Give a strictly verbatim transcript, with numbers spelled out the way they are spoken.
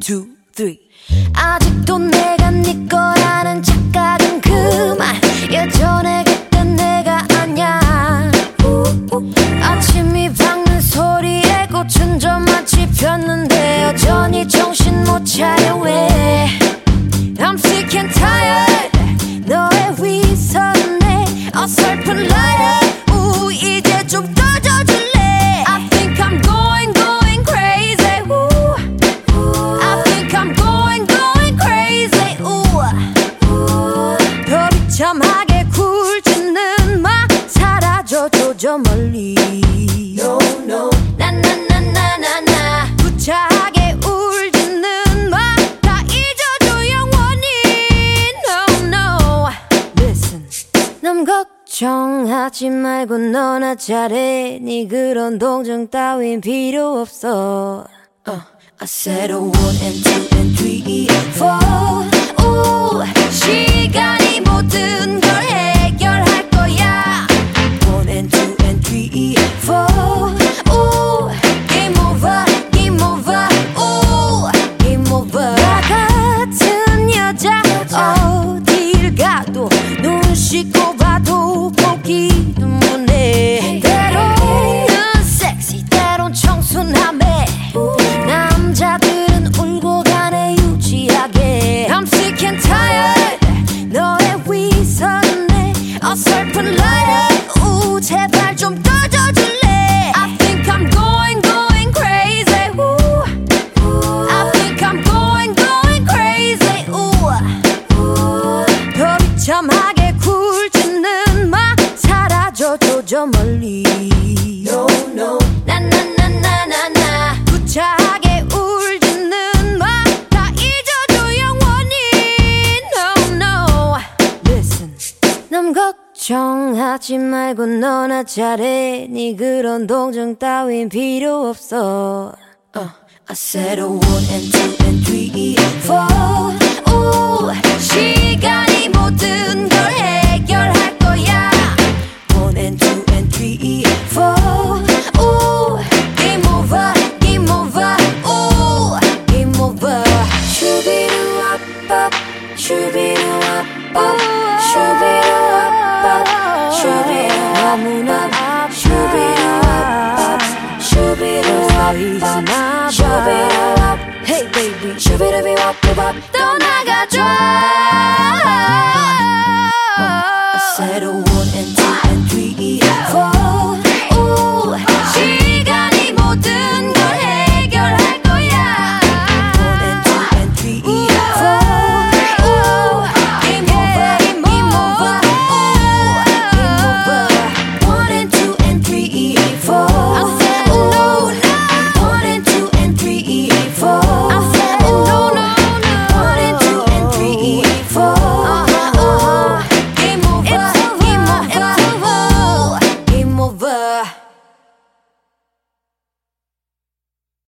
two, three. 아직도 내가 네 거라는 착각은 그만. 예전에 그땐 내가 아냐. 아침이 밝는 소리에 꽃은 좀 마치 폈는데 여전히 정신 못 차려 왜. I'm sick and tired 너의 위선에 어설픈 lighter 우 이제 좀 꺼져줄래. I think I'm going going crazy 우. I think I'm going going crazy 우. 더 비참하게 굴지는 마. 사라져줘 저 멀리. No no 나나나나나나. 구차하게 울지는 마. 다 잊어줘 영원히. No no Listen 남 걱정하지 말고 너나 잘해. 네 그런 동정 따윈 필요 없어. uh, I said a one and two and three four. 오 시간이 모든 걸 해결할 거야. One and two and three four. 오 game over game over. 오 game over. 나 같은 여자 어딜 가도 눈 씻고 봐도 보기 눈물내. 때로는 섹시 때론 청순함에 남자들은 울고 가네 유지하게. I'm sick and tired 너의 위선에 어설픈 lighter 우 제발 좀 꺼져줄래. I think I'm going going crazy 우. I think I'm going going crazy 우. 더 비참하게 굴지는 마. 사라져줘 저 멀리. No no 나나나나나나. 구차하게 울지는 마. 다 잊어줘 영원히. No no Listen 남 걱정하지 말고 너나 잘해. 네 그런 동정 따윈 필요 없어. uh, I said a one and two and three four. 오 시간이 모든 걸 해결할 거야. One and two and three four. 오 game over game over. 오 game over. 슈비루아빠 슈비루아빠 슈비루아빠 슈비루아무나 슈비루아빠 슈비루아빠 슈비루아빠. Hey baby 슈비루비와빠밥 떠나가줘. I said a one and two and